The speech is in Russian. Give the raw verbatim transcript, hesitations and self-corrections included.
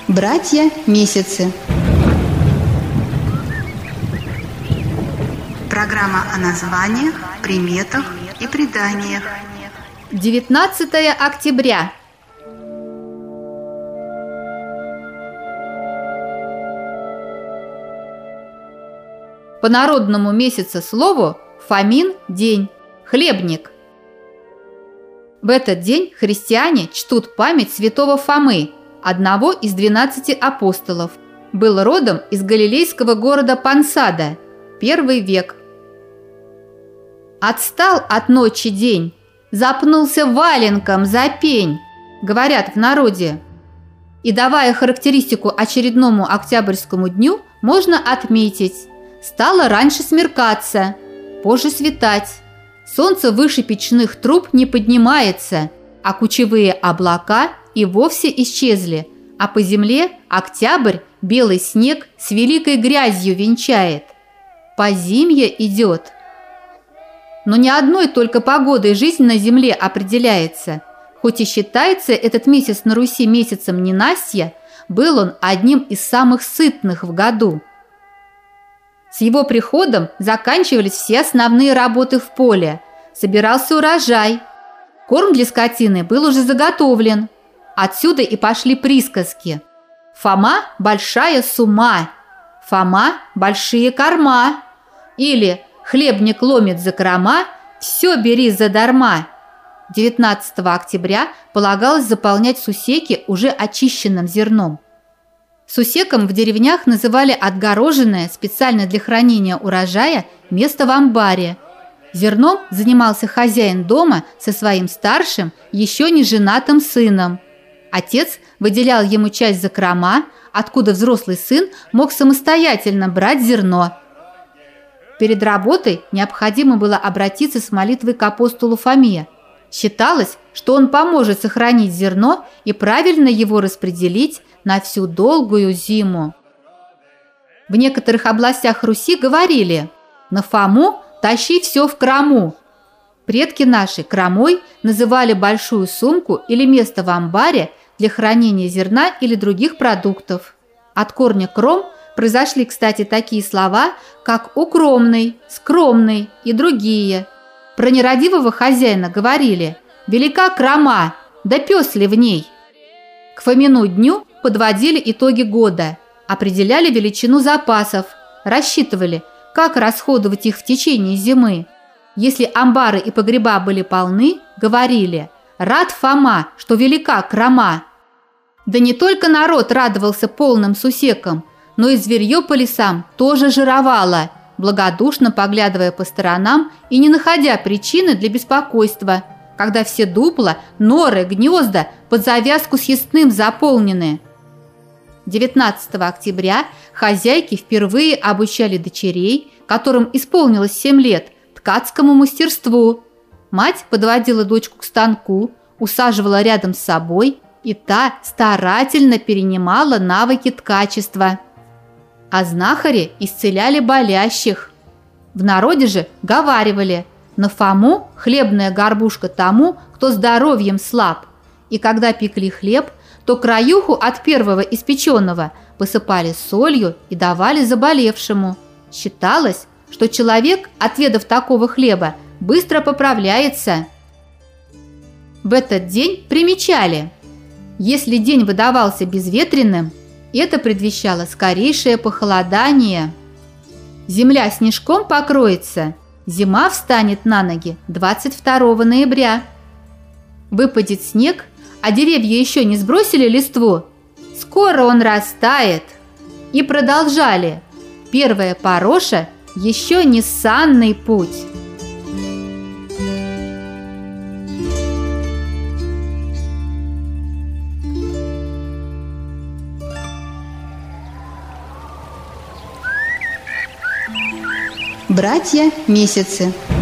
Братья месяцы. Программа о названиях, приметах и преданиях. девятнадцатое октября. По народному месяцеслову Фомин день, хлебник. В этот день христиане чтут память святого Фомы, одного из двенадцати апостолов. Был родом из галилейского города Пансада, первый век. «Отстал от ночи день, запнулся валенком за пень», говорят в народе. И давая характеристику очередному октябрьскому дню, можно отметить: стало раньше смеркаться, позже светать, солнце выше печных труб не поднимается, а кучевые облака и вовсе исчезли, а по земле октябрь белый снег с великой грязью венчает. Позимье идет. Но не одной только погодой жизнь на земле определяется. Хоть и считается этот месяц на Руси месяцем ненастья, был он одним из самых сытных в году. С его приходом заканчивались все основные работы в поле, собирался урожай, корм для скотины был уже заготовлен. Отсюда и пошли присказки: «Фома – большая сума», «Фома – большие корма» или «Хлебник ломит закрома, все бери задарма». девятнадцатого октября полагалось заполнять сусеки уже очищенным зерном. Сусеком в деревнях называли отгороженное специально для хранения урожая место в амбаре. Зерном занимался хозяин дома со своим старшим, еще не женатым сыном. Отец выделял ему часть закрома, откуда взрослый сын мог самостоятельно брать зерно. Перед работой необходимо было обратиться с молитвой к апостолу Фоме. Считалось, что он поможет сохранить зерно и правильно его распределить на всю долгую зиму. В некоторых областях Руси говорили: «На Фому тащи все в крому». Предки наши кромой называли большую сумку или место в амбаре для хранения зерна или других продуктов. От корня кром произошли, кстати, такие слова, как укромный, скромный и другие. Про нерадивого хозяина говорили: «Велика крома, да пес ли в ней». К Фомину дню подводили итоги года, определяли величину запасов, рассчитывали, как расходовать их в течение зимы. Если амбары и погреба были полны, говорили: «Рад Фома, что велика крома». Да не только народ радовался полным сусекам, но и зверье по лесам тоже жировало, благодушно поглядывая по сторонам и не находя причины для беспокойства, когда все дупла, норы, гнезда под завязку съестным заполнены. девятнадцатого октября хозяйки впервые обучали дочерей, которым исполнилось семь лет, ткацкому мастерству. Мать подводила дочку к станку, усаживала рядом с собой, и та старательно перенимала навыки ткачества. А знахари исцеляли болящих. В народе же говаривали: «На Фому хлебная горбушка тому, кто здоровьем слаб». И когда пекли хлеб, то краюху от первого испеченного посыпали солью и давали заболевшему. Считалось, что человек, отведав такого хлеба, быстро поправляется. В этот день примечали: если день выдавался безветренным, это предвещало скорейшее похолодание. Земля снежком покроется, зима встанет на ноги двадцать второго ноября. Выпадет снег, а деревья еще не сбросили листву, скоро он растает. И продолжали: первая пороша еще не санный путь. Братья месяцы.